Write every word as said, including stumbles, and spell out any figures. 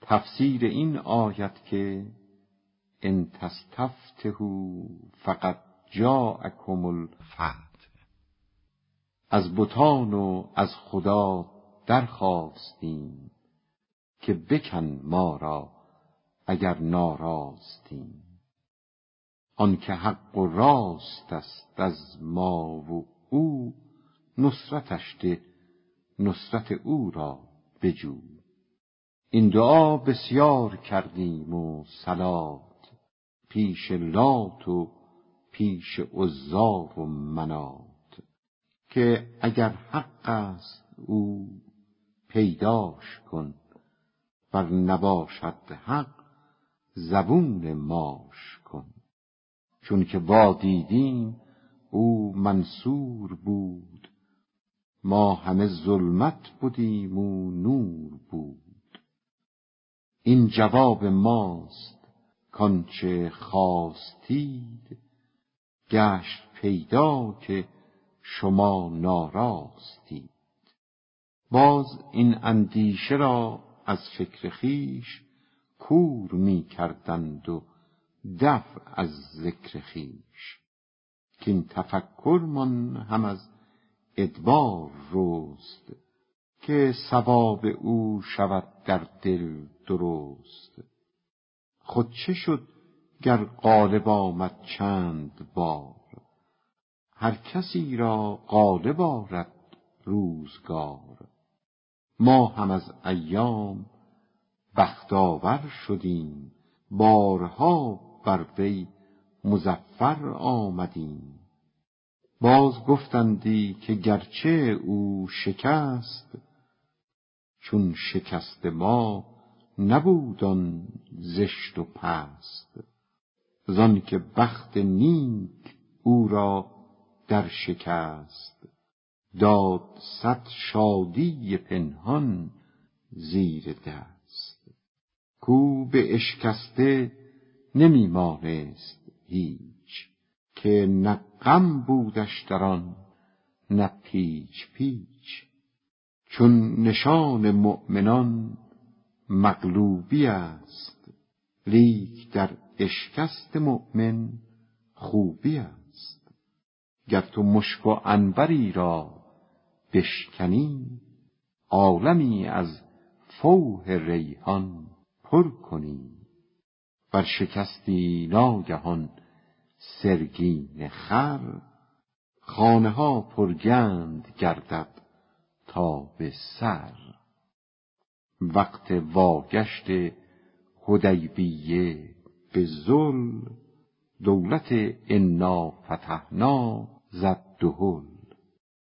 تفسیر این آیت که ان تستفتحوا فقد جاءکم الفتح، از بتان و از خدا درخواستیم که بکن ما را اگر ناراستیم. آن که حق و راست است از ما و او، نصرتش ده نصرت او را بجو. این دعا بسیار کردیم و صلات، پیش لات و پیش عزی و منات، که اگر حق است او پیداش کن، ور نباشد حق زبون ماش کن. چون که با دیدیم او منصور بود، ما همه ظلمت بودیم و نور بود. این جواب ماست کانچه خواستید، گشت پیدا که شما ناراستید. باز این اندیشه را از فکر خویش کور می کردند و دفع از ذکر خویش، که این تفکر من هم از ادبار رست، که ثواب او شود در دل درست. خود چه شد گر غالب آمد چند بار، هر کسی را غالب آرد روزگار. ما هم از ایام بختاور شدیم، بارها بر وی مظفر آمدیم. باز گفتندی که گرچه او شکست، چون شکست ما نبود آن زشت و پست. زان که بخت نیک او را در شکست، داد صد شادی پنهان زیر دست. کو به اشکسته نمی مانست هیچ، که نه غم بودش در آن نه پیچ پیچ. چون نشان مؤمنان مغلوبی است، لیک در اشکست مؤمن خوبی است. گر تو مشک و عنبری را بشکنی، عالمی از فوح ریحان پر کنی. ور شکستی ناگهان سرگین خر، خانه ها پرگند گردد تا به سر. وقت واگشت حدیبیه به ذل، دولت انا فتحنا زد دهل.